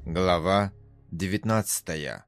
Глава 19.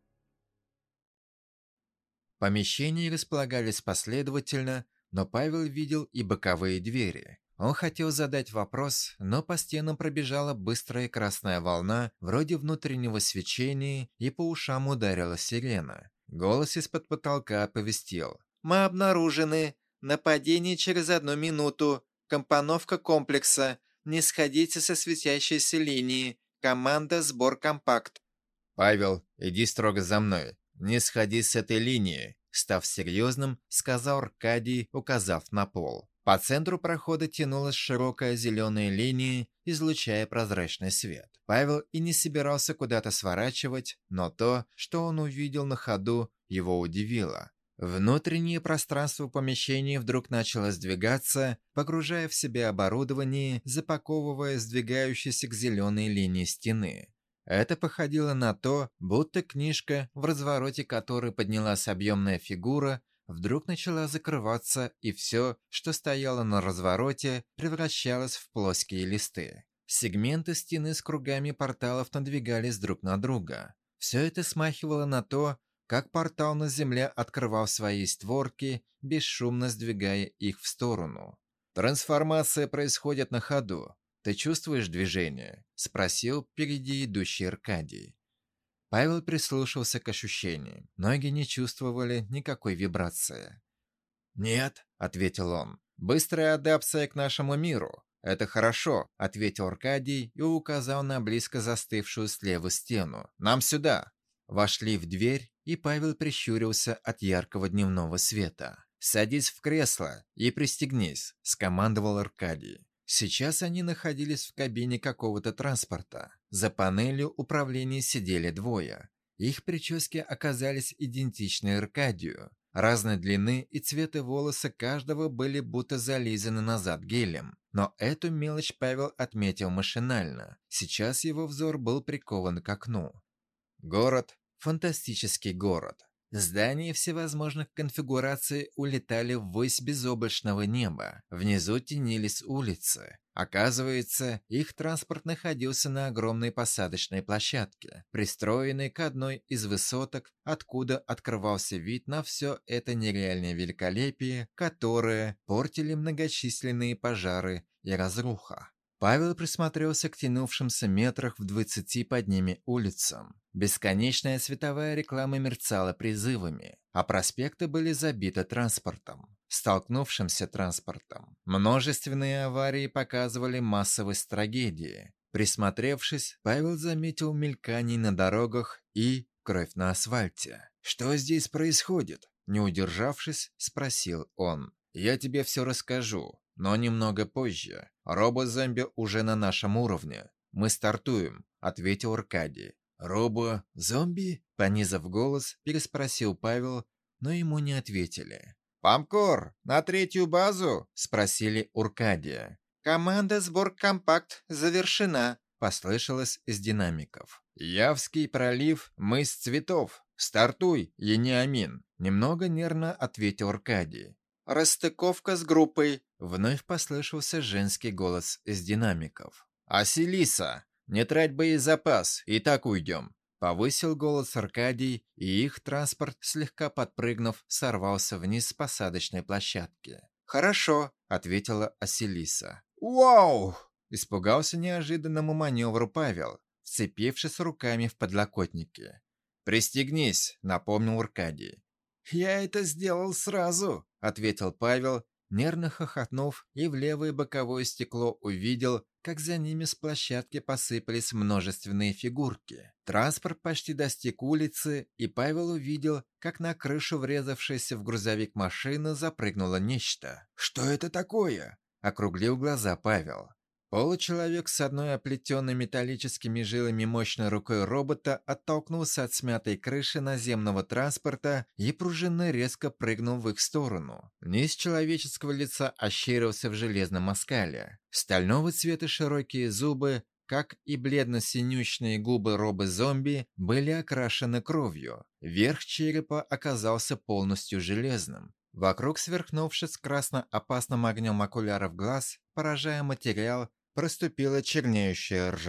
Помещения располагались последовательно, но Павел видел и боковые двери. Он хотел задать вопрос, но по стенам пробежала быстрая красная волна, вроде внутреннего свечения, и по ушам ударила сирена. Голос из-под потолка оповестил: «Мы обнаружены. Нападение через 1 минуту. Компоновка комплекса. Не сходите со светящейся линии. Команда «Сбор компакт». «Павел, иди строго за мной. Не сходи с этой линии», — став серьезным, сказал Аркадий, указав на пол. По центру прохода тянулась широкая зеленая линия, излучая прозрачный свет. Павел и не собирался куда-то сворачивать, но то, что он увидел на ходу, его удивило. Внутреннее пространство помещения вдруг начало сдвигаться, погружая в себя оборудование, запаковывая сдвигающиеся к зеленой линии стены. Это походило на то, будто книжка, в развороте которой поднялась объемная фигура, вдруг начала закрываться, и все, что стояло на развороте, превращалось в плоские листы. Сегменты стены с кругами порталов надвигались друг на друга. Все это смахивало на то, как портал на земле открывал свои створки, бесшумно сдвигая их в сторону. Трансформация происходит на ходу. «Ты чувствуешь движение?» – спросил впереди идущий Аркадий. Павел прислушался к ощущениям. Ноги не чувствовали никакой вибрации. «Нет», – ответил он. «Быстрая адапция к нашему миру. Это хорошо», – ответил Аркадий и указал на близко застывшую слева стену. «Нам сюда». Вошли в дверь, и Павел прищурился от яркого дневного света. «Садись в кресло и пристегнись», – скомандовал Аркадий. Сейчас они находились в кабине какого-то транспорта. За панелью управления сидели двое. Их прически оказались идентичны Аркадию. Разной длины и цвета волосы каждого были будто зализаны назад гелем. Но эту мелочь Павел отметил машинально. Сейчас его взор был прикован к окну. Город. Фантастический город. Здания всевозможных конфигураций улетали ввысь безоблачного неба. Внизу тенились улицы. Оказывается, их транспорт находился на огромной посадочной площадке, пристроенной к одной из высоток, откуда открывался вид на все это нереальное великолепие, которое портили многочисленные пожары и разруха. Павел присмотрелся к тянувшимся метрах в 20 под ними улицам. Бесконечная световая реклама мерцала призывами, а проспекты были забиты транспортом, столкнувшимся транспортом. Множественные аварии показывали массовость трагедии. Присмотревшись, Павел заметил мельканий на дорогах и кровь на асфальте. «Что здесь происходит?» Не удержавшись, спросил он. «Я тебе все расскажу, но немного позже. Робо-зомби уже на нашем уровне. Мы стартуем», — ответил Аркадий. «Робо-зомби?» — понизав голос, переспросил Павел, но ему не ответили. «Памкор, на 3-ю базу?» — спросили Аркадия. «Команда «Сбор компакт» завершена», — послышалось из динамиков. «Явский пролив, мыс Цветов. Стартуй, Ениамин», — немного нервно ответил Аркадий. «Расстыковка с группой», — вновь послышался женский голос из динамиков. «Аселиса, не трать боезапас, и так уйдем», — повысил голос Аркадий, и их транспорт, слегка подпрыгнув, сорвался вниз с посадочной площадки. «Хорошо», — ответила Аселиса. «Вау!» — испугался неожиданному маневру Павел, вцепившись руками в подлокотники. «Пристегнись», — напомнил Аркадий. «Я это сделал сразу», — ответил Павел, нервно хохотнув, и в левое боковое стекло увидел, как за ними с площадки посыпались множественные фигурки. Транспорт почти достиг улицы, и Павел увидел, как на крышу врезавшейся в грузовик машины запрыгнуло нечто. «Что это такое?» — округлил глаза Павел. Получеловек с одной оплетенной металлическими жилами мощной рукой робота оттолкнулся от смятой крыши наземного транспорта и пружинно резко прыгнул в их сторону. Низ человеческого лица ощерился в железном оскале. Стального цвета широкие зубы, как и бледно-синючные губы робо-зомби, были окрашены кровью. Верх черепа оказался полностью железным. Вокруг сверкнувшись красно-опасным огнем окуляров глаз, поражая материал, проступила чернеющая ржа.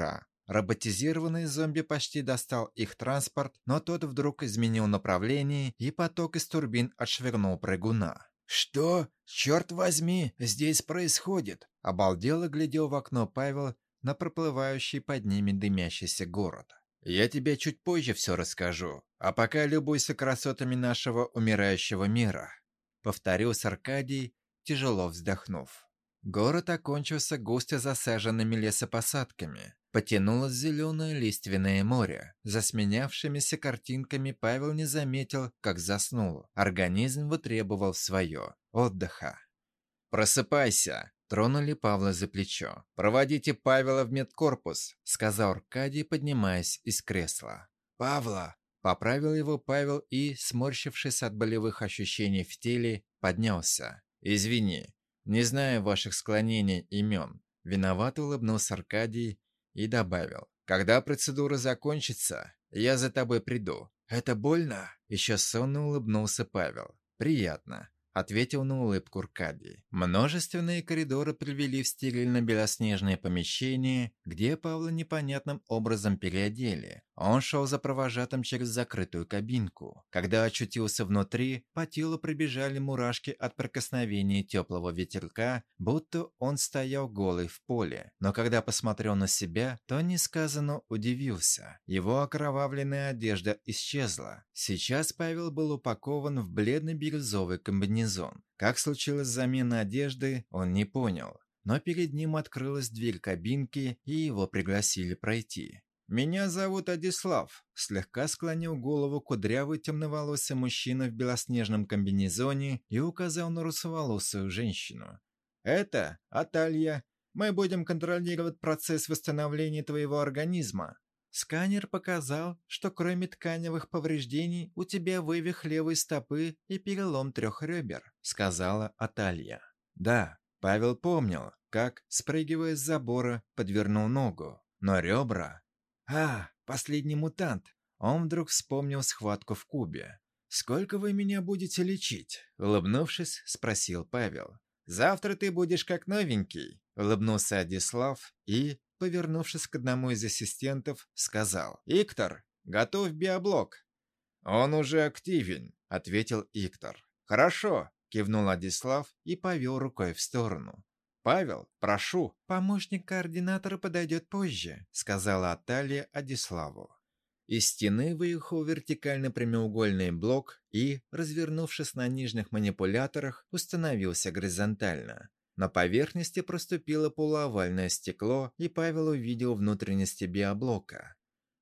Роботизированный зомби почти достал их транспорт, но тот вдруг изменил направление, и поток из турбин отшвырнул прыгуна. «Что? Черт возьми, здесь происходит?» Обалдело глядел в окно Павел на проплывающий под ними дымящийся город. «Я тебе чуть позже все расскажу, а пока любуйся красотами нашего умирающего мира», — повторил Аркадий, тяжело вздохнув. Город окончился густо засаженными лесопосадками. Потянулось зеленое лиственное море. За сменявшимися картинками Павел не заметил, как заснул. Организм вытребовал свое – отдыха. «Просыпайся!» – тронули Павла за плечо. «Проводите Павела в медкорпус», – сказал Аркадий, поднимаясь из кресла. «Павла!» – поправил его Павел и, сморщившись от болевых ощущений в теле, поднялся. «Извини, не знаю ваших склонений имен». Виновато улыбнулся Аркадий и добавил. «Когда процедура закончится, я за тобой приду». «Это больно?» Еще сонно улыбнулся Павел. «Приятно», — ответил на улыбку Аркадий. Множественные коридоры привели в стерильно-белоснежное помещение, где Павла непонятным образом переодели. Он шел за провожатым через закрытую кабинку. Когда очутился внутри, по телу пробежали мурашки от прикосновения теплого ветерка, будто он стоял голый в поле. Но когда посмотрел на себя, то несказанно удивился. Его окровавленная одежда исчезла. Сейчас Павел был упакован в бледно-бирюзовый комбинезон. Как случилась замена одежды, он не понял. Но перед ним открылась дверь кабинки, и его пригласили пройти. «Меня зовут Адислав», — слегка склонил голову кудрявый темноволосый мужчина в белоснежном комбинезоне и указал на русоволосую женщину. «Это Аталья. Мы будем контролировать процесс восстановления твоего организма». «Сканер показал, что кроме тканевых повреждений у тебя вывих левой стопы и перелом 3 ребер», — сказала Аталья. Да, Павел помнил, как, спрыгивая с забора, подвернул ногу, но ребра... последний мутант. Он вдруг вспомнил схватку в Кубе. «Сколько вы меня будете лечить?» Улыбнувшись, спросил Павел. «Завтра ты будешь как новенький», — улыбнулся Адислав и, повернувшись к одному из ассистентов, сказал. «Иктор, готовь биоблок». «Он уже активен», — ответил Иктор. «Хорошо», — кивнул Адислав и повел рукой в сторону. «Павел, прошу». «Помощник координатора подойдет позже», — сказала Аталья Адиславу. Из стены выехал вертикально прямоугольный блок и, развернувшись на нижних манипуляторах, установился горизонтально. На поверхности проступило полуовальное стекло, и Павел увидел внутренности биоблока.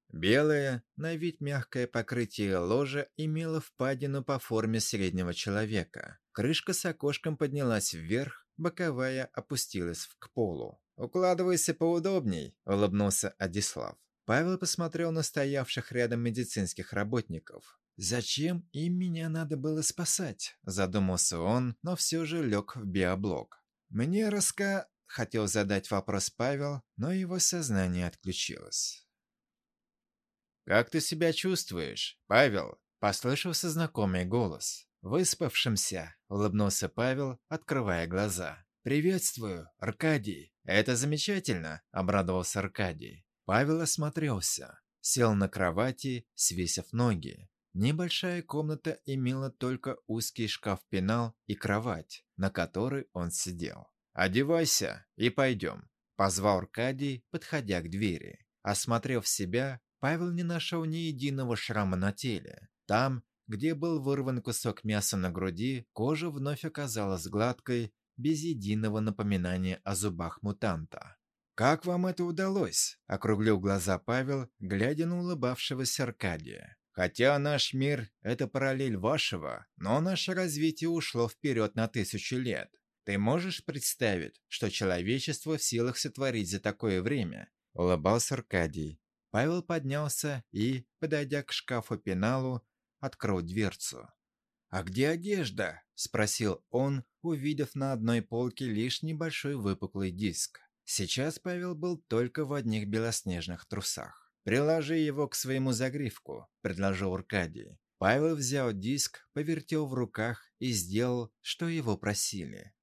Белое, на вид мягкое покрытие ложа имело впадину по форме среднего человека. Крышка с окошком поднялась вверх, боковая опустилась к полу. «Укладывайся поудобней», — улыбнулся Адислав. Павел посмотрел на стоявших рядом медицинских работников. «Зачем им меня надо было спасать?» – задумался он, но все же лег в биоблок. «Мне хотел задать вопрос Павел, но его сознание отключилось. «Как ты себя чувствуешь, Павел?» – послышался знакомый голос. «Выспавшимся», – улыбнулся Павел, открывая глаза. «Приветствую, Аркадий». «Это замечательно», – обрадовался Аркадий. Павел осмотрелся, сел на кровати, свесив ноги. Небольшая комната имела только узкий шкаф-пенал и кровать, на которой он сидел. «Одевайся и пойдем», – позвал Аркадий, подходя к двери. Осмотрев себя, Павел не нашел ни единого шрама на теле. Там, где был вырван кусок мяса на груди, кожа вновь оказалась гладкой, без единого напоминания о зубах мутанта. «Как вам это удалось?» – округлил глаза Павел, глядя на улыбавшегося Аркадия. «Хотя наш мир – это параллель вашего, но наше развитие ушло вперед на 1000 лет. Ты можешь представить, что человечество в силах сотворить за такое время?» – улыбался Аркадий. Павел поднялся и, подойдя к шкафу-пеналу, открыл дверцу. «А где одежда?» – спросил он, увидев на одной полке лишь небольшой выпуклый диск. Сейчас Павел был только в одних белоснежных трусах. «Приложи его к своему загривку», – предложил Аркадий. Павел взял диск, повертел в руках и сделал, что его просили.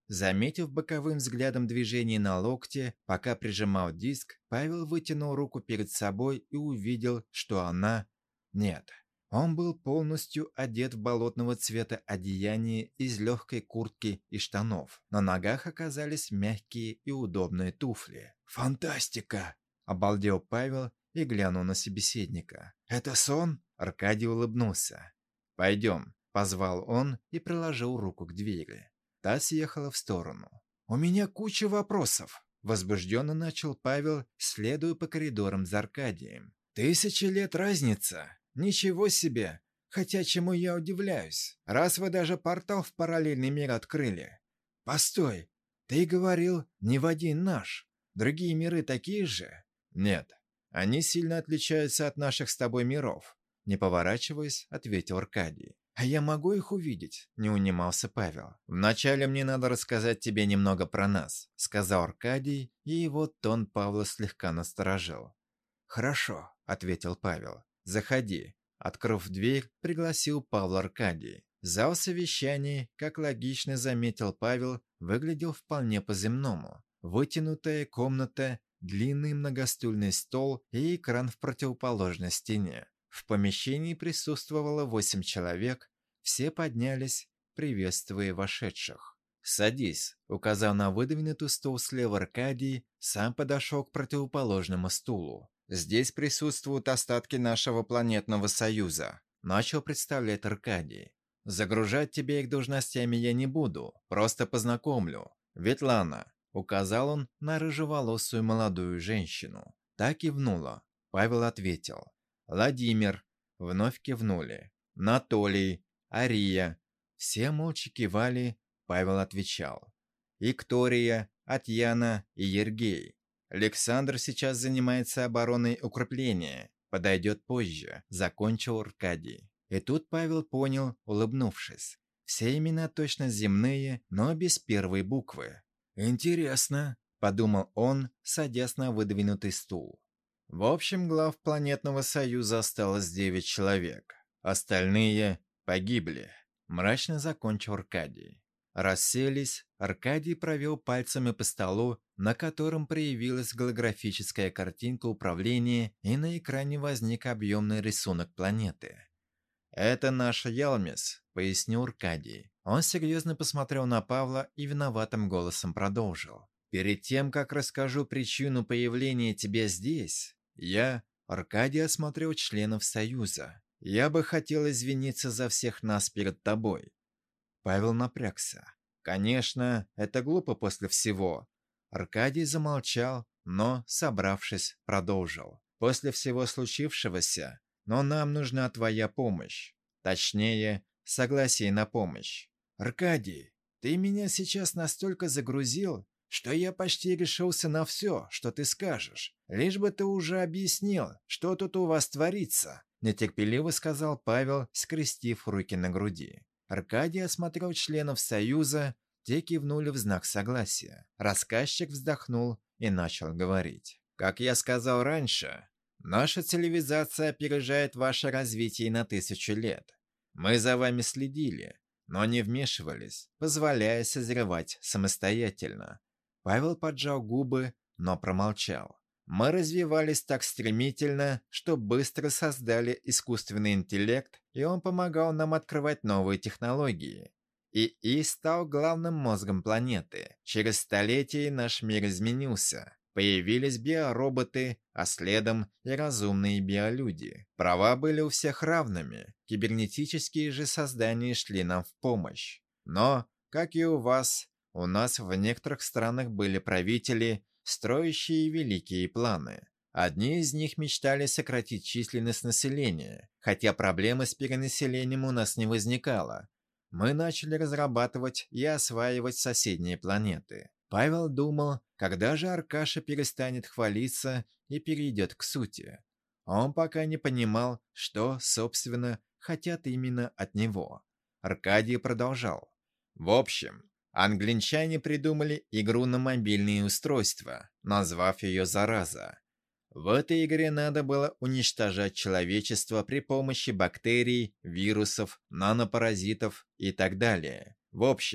Заметив боковым взглядом движение на локте, пока прижимал диск, Павел вытянул руку перед собой и увидел, что она... Нет, он был полностью одет в болотного цвета одеяние из легкой куртки и штанов. На ногах оказались мягкие и удобные туфли. «Фантастика!» – обалдел Павел и глянул на собеседника. «Это сон?» – Аркадий улыбнулся. «Пойдем», – позвал он и приложил руку к двери. Та съехала в сторону. «У меня куча вопросов», – возбужденно начал Павел, следуя по коридорам за Аркадием. «1000 лет разница. Ничего себе! Хотя чему я удивляюсь, раз вы даже портал в параллельный мир открыли. Постой, ты говорил, не в один наш. Другие миры такие же?» «Нет, они сильно отличаются от наших с тобой миров», – не поворачиваясь, ответил Аркадий. «А я могу их увидеть?» – не унимался Павел. «Вначале мне надо рассказать тебе немного про нас», – сказал Аркадий, и его тон Павла слегка насторожил. «Хорошо», – ответил Павел. «Заходи». Открыв дверь, пригласил Павла Аркадий. Зал совещаний, как логично заметил Павел, выглядел вполне по-земному. Вытянутая комната, длинный многостульный стол и экран в противоположной стене. В помещении присутствовало 8 человек, все поднялись, приветствуя вошедших. «Садись», — указав на выдвинутый стул слева Аркадий, сам подошел к противоположному стулу. «Здесь присутствуют остатки нашего планетного союза», — начал представлять Аркадий. «Загружать тебя их должностями я не буду, просто познакомлю. Ветлана», — указал он на рыжеволосую молодую женщину. Та кивнула. Павел ответил. «Владимир», — вновь кивнули. «Анатолий», «Ария». Все молча кивали, Павел отвечал. «Виктория», «Атьяна» и «Ергей». «Александр сейчас занимается обороной укрепления. Подойдет позже», — закончил Аркадий. И тут Павел понял, улыбнувшись. Все имена точно земные, но без первой буквы. «Интересно», — подумал он, садясь на выдвинутый стул. В общем, глав планетного союза осталось 9 человек. Остальные погибли. Мрачно закончил Аркадий. Расселись, Аркадий провел пальцами по столу, на котором проявилась голографическая картинка управления, и на экране возник объемный рисунок планеты. «Это наш Ялмис», — пояснил Аркадий. Он серьезно посмотрел на Павла и виноватым голосом продолжил. «Перед тем, как расскажу причину появления тебя здесь, Аркадий, осмотрел членов Союза. Я бы хотел извиниться за всех нас перед тобой». Павел напрягся. «Конечно, это глупо после всего». Аркадий замолчал, но, собравшись, продолжил. «После всего случившегося, но нам нужна твоя помощь. Точнее, согласие на помощь». «Аркадий, ты меня сейчас настолько загрузил, что я почти решился на все, что ты скажешь. Лишь бы ты уже объяснил, что тут у вас творится», – нетерпеливо сказал Павел, скрестив руки на груди. Аркадий осмотрел членов Союза, те кивнули в знак согласия. Рассказчик вздохнул и начал говорить. «Как я сказал раньше, наша цивилизация опережает ваше развитие на 1000 лет. Мы за вами следили, но не вмешивались, позволяя созревать самостоятельно». Павел поджал губы, но промолчал. «Мы развивались так стремительно, что быстро создали искусственный интеллект, и он помогал нам открывать новые технологии. ИИ стал главным мозгом планеты. Через столетия наш мир изменился. Появились биороботы, а следом и разумные биолюди. Права были у всех равными, кибернетические же создания шли нам в помощь. Но, как и у вас, у нас в некоторых странах были правители, строящие великие планы. Одни из них мечтали сократить численность населения, хотя проблемы с перенаселением у нас не возникало. Мы начали разрабатывать и осваивать соседние планеты. Павел думал, когда же Аркаша перестанет хвалиться и перейдет к сути. Он пока не понимал, что, собственно, хотят именно от него. Аркадий продолжал. В общем, англичане придумали игру на мобильные устройства, назвав ее «Зараза». В этой игре надо было уничтожать человечество при помощи бактерий, вирусов, нанопаразитов и так далее. В общем,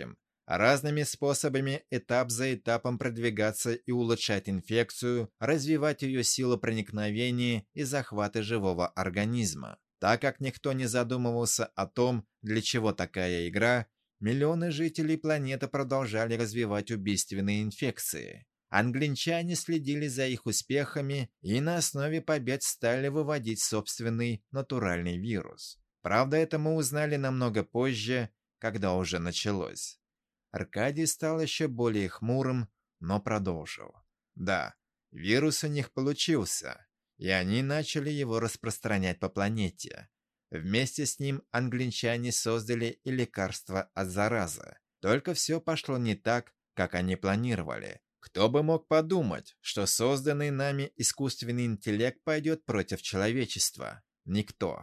разными способами этап за этапом продвигаться и улучшать инфекцию, развивать ее силу проникновения и захвата живого организма. Так как никто не задумывался о том, для чего такая игра, миллионы жителей планеты продолжали развивать убийственные инфекции. Англичане следили за их успехами и на основе побед стали выводить собственный натуральный вирус. Правда, это мы узнали намного позже, когда уже началось. Аркадий стал еще более хмурым, но продолжил. Да, вирус у них получился, и они начали его распространять по планете. Вместе с ним англичане создали и лекарство от заразы. Только все пошло не так, как они планировали. Кто бы мог подумать, что созданный нами искусственный интеллект пойдет против человечества? Никто.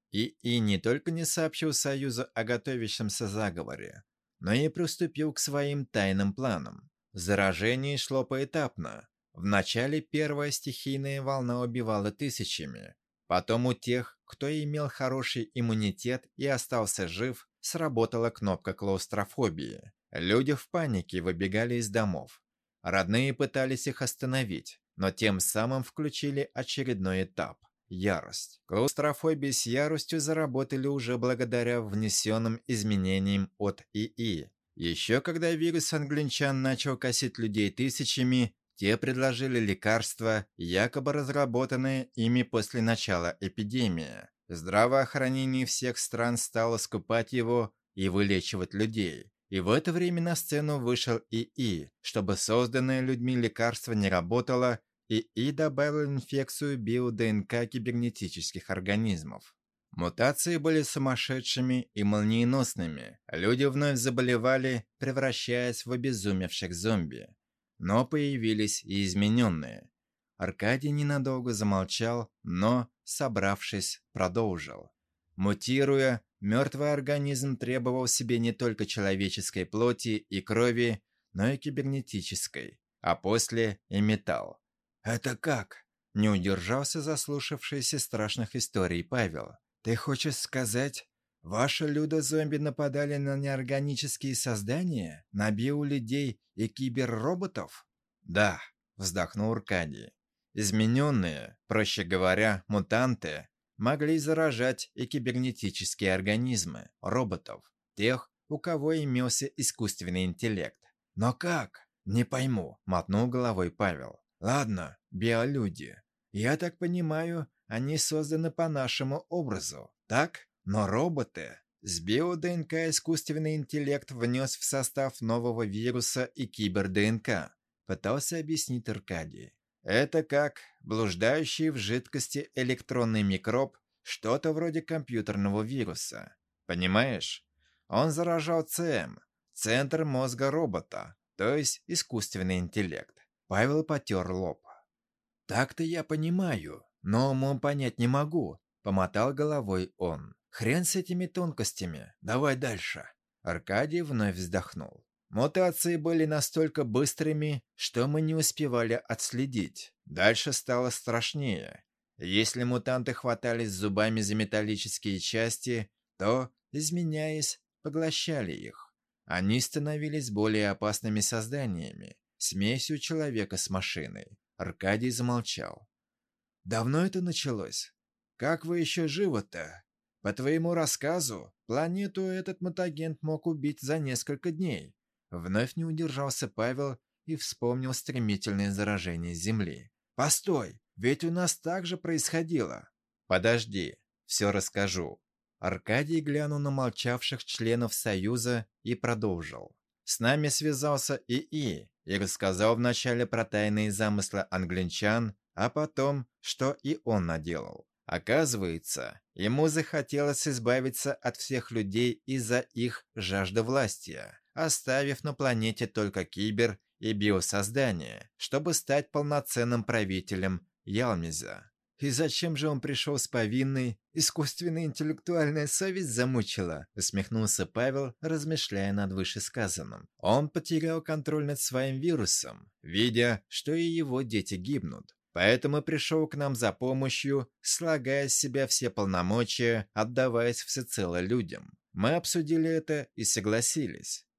И не только не сообщил Союзу о готовящемся заговоре, но и приступил к своим тайным планам. Заражение шло поэтапно. Вначале первая стихийная волна убивала тысячами. Потом у тех, кто имел хороший иммунитет и остался жив, сработала кнопка клаустрофобии. Люди в панике выбегали из домов. Родные пытались их остановить, но тем самым включили очередной этап – ярость. Клаустрофобия с яростью заработали уже благодаря внесенным изменениям от ИИ. Еще когда вирус англичан начал косить людей тысячами, те предложили лекарства, якобы разработанные ими после начала эпидемии. Здравоохранение всех стран стало скупать его и вылечивать людей. И в это время на сцену вышел ИИ. Чтобы созданное людьми лекарство не работало, ИИ добавил инфекцию био-ДНК кибернетических организмов. Мутации были сумасшедшими и молниеносными. Люди вновь заболевали, превращаясь в обезумевших зомби. Но появились и измененные. Аркадий ненадолго замолчал, но, собравшись, продолжил. Мутируя, мертвый организм требовал себе не только человеческой плоти и крови, но и кибернетической, а после и металл. «Это как?» – не удержался заслушавшийся страшных историй Павел. «Ты хочешь сказать, ваши людо-зомби нападали на неорганические создания, на биолюдей и киберроботов?» «Да», – вздохнул Аркадий. «Измененные, проще говоря, мутанты, могли заражать и кибернетические организмы, роботов, тех, у кого имелся искусственный интеллект». «Но как?» «Не пойму», – мотнул головой Павел. «Ладно, биолюди. Я так понимаю, они созданы по нашему образу, так? Но роботы...» С био-ДНК искусственный интеллект внес в состав нового вируса и кибер-ДНК, пытался объяснить Аркадий. Это как блуждающий в жидкости электронный микроб, что-то вроде компьютерного вируса. Понимаешь? Он заражал ЦМ, центр мозга робота, то есть искусственный интеллект. Павел потер лоб. «Так-то я понимаю, но умом понять не могу», — помотал головой он. «Хрен с этими тонкостями. Давай дальше». Аркадий вновь вздохнул. Мутации были настолько быстрыми, что мы не успевали отследить. Дальше стало страшнее. Если мутанты хватались зубами за металлические части, то, изменяясь, поглощали их. Они становились более опасными созданиями, смесью человека с машиной. Аркадий замолчал. «Давно это началось? Как вы еще живы-то? По твоему рассказу, планету этот мутагент мог убить за несколько дней». Вновь не удержался Павел и вспомнил стремительное заражение Земли. «Постой, ведь у нас так же происходило». «Подожди, все расскажу». Аркадий глянул на молчавших членов Союза и продолжил. «С нами связался ИИ и рассказал вначале про тайные замыслы англичан, а потом, что и он наделал. Оказывается, ему захотелось избавиться от всех людей из-за их жаждовластия, оставив на планете только кибер и биосоздания, чтобы стать полноценным правителем Ялмиза. И зачем же он пришел с повинной? Искусственная интеллектуальная совесть замучила, усмехнулся Павел, размышляя над вышесказанным. Он потерял контроль над своим вирусом, видя, что и его дети гибнут. Поэтому пришел к нам за помощью, слагая с себя все полномочия, отдаваясь всецело людям. Мы обсудили это и согласились.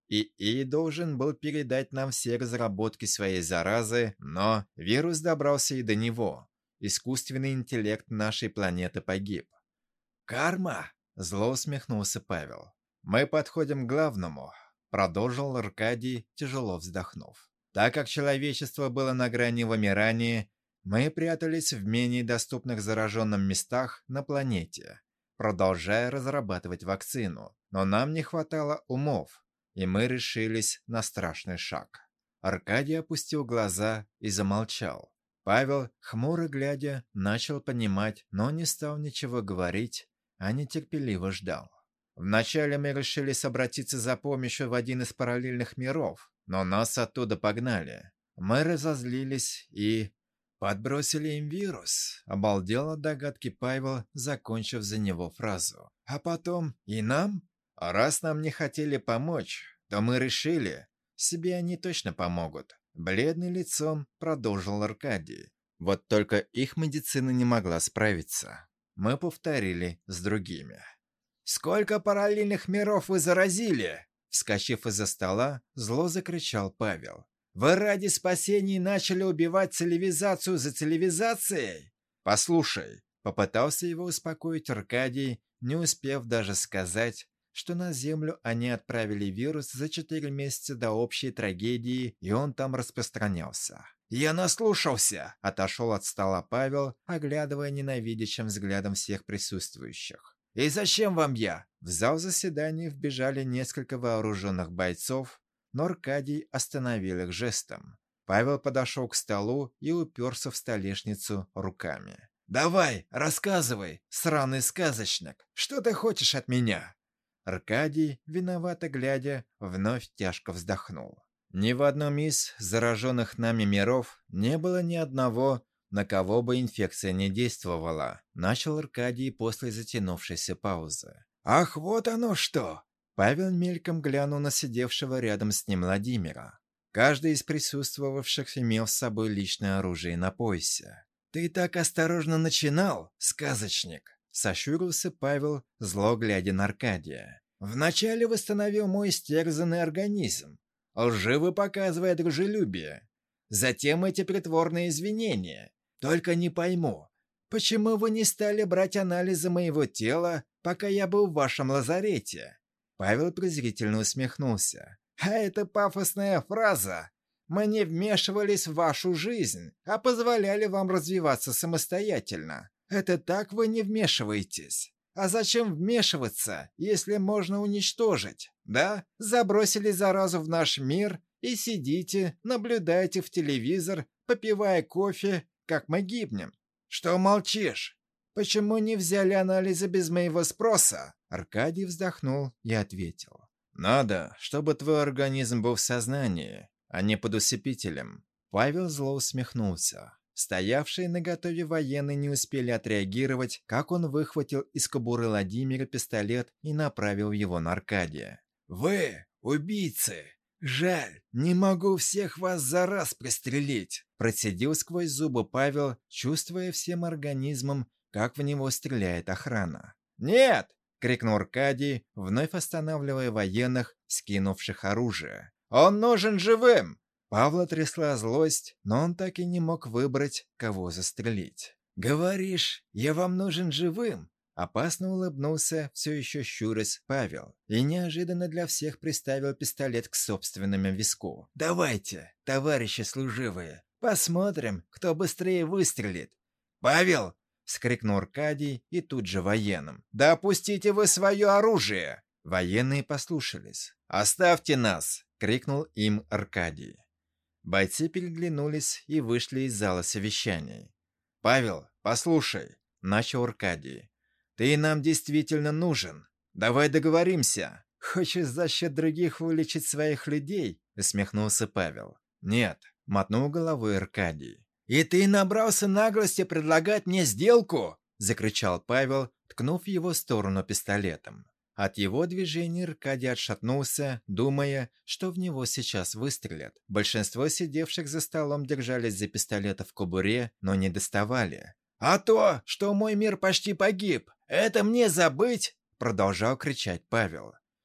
ИИ должен был передать нам все разработки своей заразы, но вирус добрался и до него. Искусственный интеллект нашей планеты погиб. «Карма!» – зло усмехнулся Павел. «Мы подходим к главному», – продолжил Аркадий, тяжело вздохнув. «Так как человечество было на грани вымирания, мы прятались в менее доступных зараженным местах на планете, продолжая разрабатывать вакцину. Но нам не хватало умов, и мы решились на страшный шаг». Аркадий опустил глаза и замолчал. Павел, хмуро глядя, начал понимать, но не стал ничего говорить, а нетерпеливо ждал. Вначале мы решили обратиться за помощью в один из параллельных миров, но нас оттуда погнали. Мы разозлились и... подбросили им вирус. Обалдел от догадки Павел, закончив за него фразу. А потом и нам? А раз нам не хотели помочь, то мы решили, себе они точно помогут. Бледным лицом продолжил Аркадий. Вот только их медицина не могла справиться. Мы повторили с другими. «Сколько параллельных миров вы заразили?» Вскочив из-за стола, зло закричал Павел. «Вы ради спасения начали убивать цивилизацию за цивилизацией?» «Послушай», — попытался его успокоить Аркадий, не успев даже сказать, что на Землю они отправили вирус за 4 месяца до общей трагедии, и он там распространялся. «Я наслушался!» – отошел от стола Павел, оглядывая ненавидящим взглядом всех присутствующих. «И зачем вам я?» В зал заседаний вбежали несколько вооруженных бойцов, но Аркадий остановил их жестом. Павел подошел к столу и уперся в столешницу руками. «Давай, рассказывай, сраный сказочник, что ты хочешь от меня?» Аркадий, виновато глядя, вновь тяжко вздохнул. Ни в одном из зараженных нами миров не было ни одного, на кого бы инфекция не действовала, начал Аркадий после затянувшейся паузы. «Ах, вот оно что!» Павел мельком глянул на сидевшего рядом с ним Владимира. Каждый из присутствовавших имел с собой личное оружие на поясе. «Ты так осторожно начинал, сказочник!» Сощурился Павел, зло глядя на Аркадия. «Вначале восстановил мой истерзанный организм, лживо показывая дружелюбие. Затем эти притворные извинения. Только не пойму, почему вы не стали брать анализы моего тела, пока я был в вашем лазарете?» Павел презрительно усмехнулся. «А это пафосная фраза. Мы не вмешивались в вашу жизнь, а позволяли вам развиваться самостоятельно. Это так вы не вмешиваетесь. А зачем вмешиваться, если можно уничтожить? Да? Забросили заразу в наш мир и сидите, наблюдаете в телевизор, попивая кофе, как мы гибнем. Что молчишь? Почему не взяли анализы без моего спроса?» Аркадий вздохнул и ответил. «Надо, чтобы твой организм был в сознании, а не под усыпителем». Павел зло усмехнулся. Стоявшие наготове военные не успели отреагировать, как он выхватил из кобуры Владимира пистолет и направил его на Аркадия. «Вы убийцы! Жаль, не могу всех вас за раз пристрелить!» Процедил сквозь зубы Павел, чувствуя всем организмом, как в него стреляет охрана. «Нет!» — крикнул Аркадий, вновь останавливая военных, скинувших оружие. «Он нужен живым!» Павла трясла злость, но он так и не мог выбрать, кого застрелить. «Говоришь, я вам нужен живым?» Опасно улыбнулся, все еще щурясь, Павел, и неожиданно для всех приставил пистолет к собственному виску. «Давайте, товарищи служивые, посмотрим, кто быстрее выстрелит». «Павел!» — вскрикнул Аркадий и тут же военным. «Да опустите вы свое оружие!» Военные послушались. «Оставьте нас!» — крикнул им Аркадий. Бойцы переглянулись и вышли из зала совещаний. «Павел, послушай!» — начал Аркадий. «Ты нам действительно нужен. Давай договоримся». «Хочешь за счет других вылечить своих людей?» — усмехнулся Павел. «Нет», — мотнул головой Аркадий. «И ты набрался наглости предлагать мне сделку?» — закричал Павел, ткнув в его сторону пистолетом. От его движения Аркадий отшатнулся, думая, что в него сейчас выстрелят. Большинство сидевших за столом держались за пистолеты в кобуре, но не доставали. «А то, что мой мир почти погиб, это мне забыть!» — продолжал кричать Павел.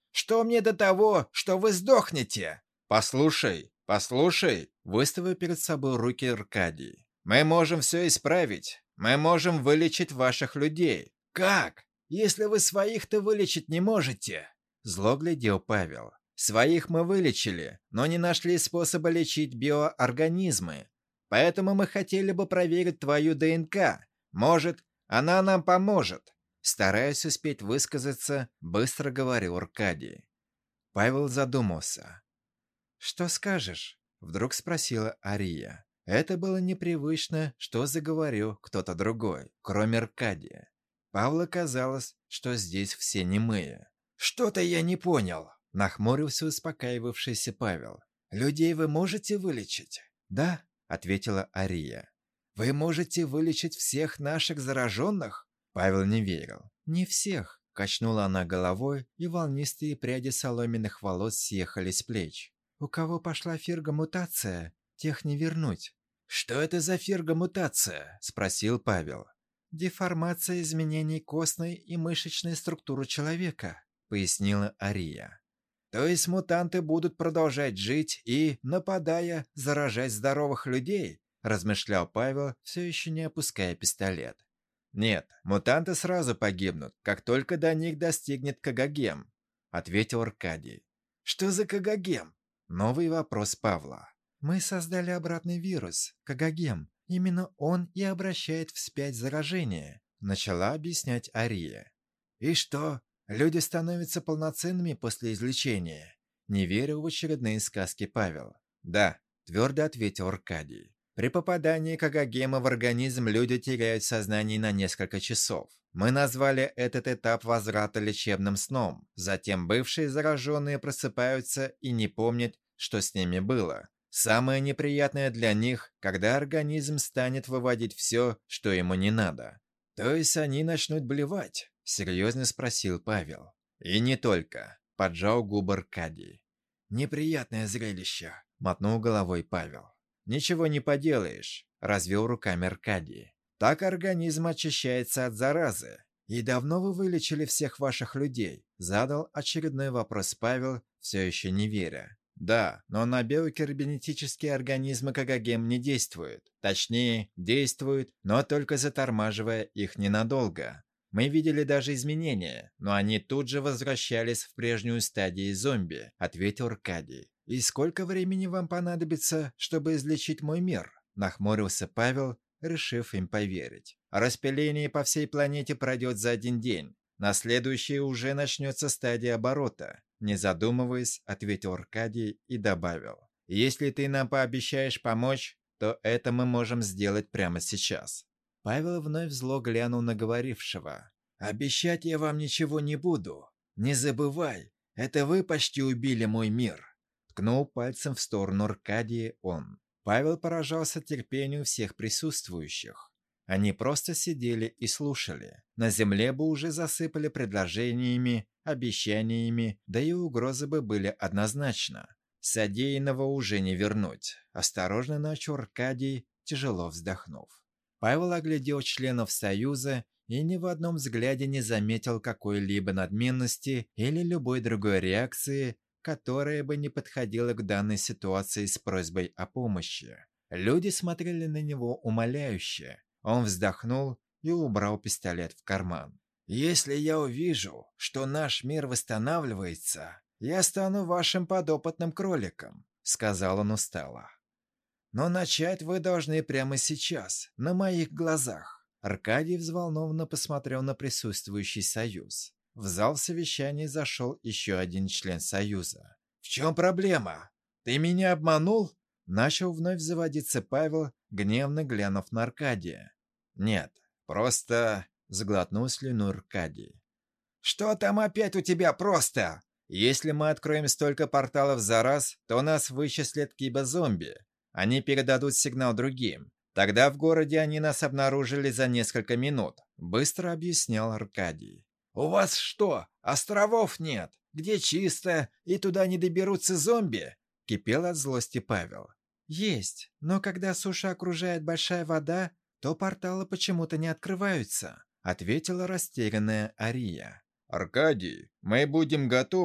Что мне до того, что вы сдохнете?» «Послушай, послушай!» — выставил перед собой руки Аркадий. «Мы можем все исправить. Мы можем вылечить ваших людей». «Как? Если вы своих-то вылечить не можете?» Зло глядел Павел. «Своих мы вылечили, но не нашли способа лечить биоорганизмы. Поэтому мы хотели бы проверить твою ДНК. Может, она нам поможет». Стараясь успеть высказаться, быстро говорил Аркадий. Павел задумался. «Что скажешь?» — вдруг спросила Ария. Это было непривычно, что заговорил кто-то другой, кроме Аркадия. Павлу казалось, что здесь все немые. «Что-то я не понял», — нахмурился успокаивавшийся Павел. «Людей вы можете вылечить?» «Да», — ответила Ария. «Вы можете вылечить всех наших зараженных?» Павел не верил. «Не всех», — качнула она головой, и волнистые пряди соломенных волос съехали с плеч. «У кого пошла фиргомутация, тех не вернуть». «Что это за фиргомутация?» — спросил Павел. «Деформация изменений костной и мышечной структуры человека», — пояснила Ария. «То есть мутанты будут продолжать жить и, нападая, заражать здоровых людей?» — размышлял Павел, все еще не опуская пистолет. «Нет, мутанты сразу погибнут, как только до них достигнет Кагагем», — ответил Аркадий. «Что за Кагагем?» — новый вопрос Павла. «Мы создали обратный вирус, Кагагем. Именно он и обращает вспять заражение», — начала объяснять Ария. «И что, люди становятся полноценными после излечения?» Не верил в очередные сказки Павел. «Да», — твердо ответил Аркадий. «При попадании Кагагема в организм люди теряют сознание на несколько часов. Мы назвали этот этап возврата лечебным сном. Затем бывшие зараженные просыпаются и не помнят, что с ними было. Самое неприятное для них, когда организм станет выводить все, что ему не надо. То есть они начнут блевать?» — серьезно спросил Павел. «И не только», — поджал губы Аркадий. «Неприятное зрелище», — мотнул головой Павел. «Ничего не поделаешь», — развел руками Аркадий. «Так организм очищается от заразы. И давно вы вылечили всех ваших людей?» — задал очередной вопрос Павел, все еще не веря. «Да, но на биокибернетические организмы Кагагем не действуют. Точнее, действуют, но только затормаживая их ненадолго. Мы видели даже изменения, но они тут же возвращались в прежнюю стадию зомби», — ответил Аркадий. «И сколько времени вам понадобится, чтобы излечить мой мир?» — нахмурился Павел, решив им поверить. «Распыление по всей планете пройдет за 1 день. На следующий уже начнется стадия оборота», — не задумываясь, ответил Аркадий и добавил. «Если ты нам пообещаешь помочь, то это мы можем сделать прямо сейчас». Павел вновь зло глянул на говорившего. «Обещать я вам ничего не буду. Не забывай, это вы почти убили мой мир». Ткнул пальцем в сторону Аркадия он. Павел поражался терпению всех присутствующих. Они просто сидели и слушали. На земле бы уже засыпали предложениями, обещаниями, да и угрозы бы были однозначно. Содеянного уже не вернуть. Осторожно начал Аркадий, тяжело вздохнув. Павел оглядел членов Союза и ни в одном взгляде не заметил какой-либо надменности или любой другой реакции, которая бы не подходила к данной ситуации с просьбой о помощи. Люди смотрели на него умоляюще. Он вздохнул и убрал пистолет в карман. «Если я увижу, что наш мир восстанавливается, я стану вашим подопытным кроликом», — сказал он устало. «Но начать вы должны прямо сейчас, на моих глазах». Аркадий взволнованно посмотрел на присутствующий союз. В зал совещания зашел еще один член союза. «В чем проблема? Ты меня обманул?» Начал вновь заводиться Павел, гневно глянув на Аркадия. «Нет, просто...» — сглотнул слюну Аркадий. «Что там опять у тебя просто? Если мы откроем столько порталов за раз, то нас вычислят кибозомби. Они передадут сигнал другим. Тогда в городе они нас обнаружили за несколько минут», — быстро объяснял Аркадий. «У вас что, островов нет, где чисто, и туда не доберутся зомби?» — кипел от злости Павел. «Есть, но когда суша окружает большая вода, то порталы почему-то не открываются», — ответила растерянная Ария. «Аркадий, мы будем готовы,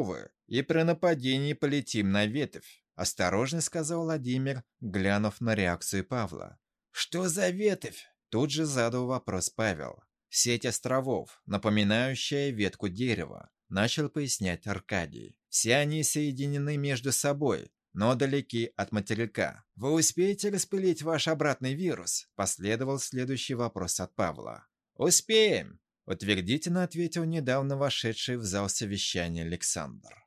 И при нападении полетим на ветвь», – осторожно сказал Владимир, глянув на реакцию Павла. «Что за ветвь?» – тут же задал вопрос Павел. «Сеть островов, напоминающая ветку дерева», – начал пояснять Аркадий. «Все они соединены между собой, но далеки от материка. Вы успеете распылить ваш обратный вирус?» – последовал следующий вопрос от Павла. «Успеем», – утвердительно ответил недавно вошедший в зал совещания Александр.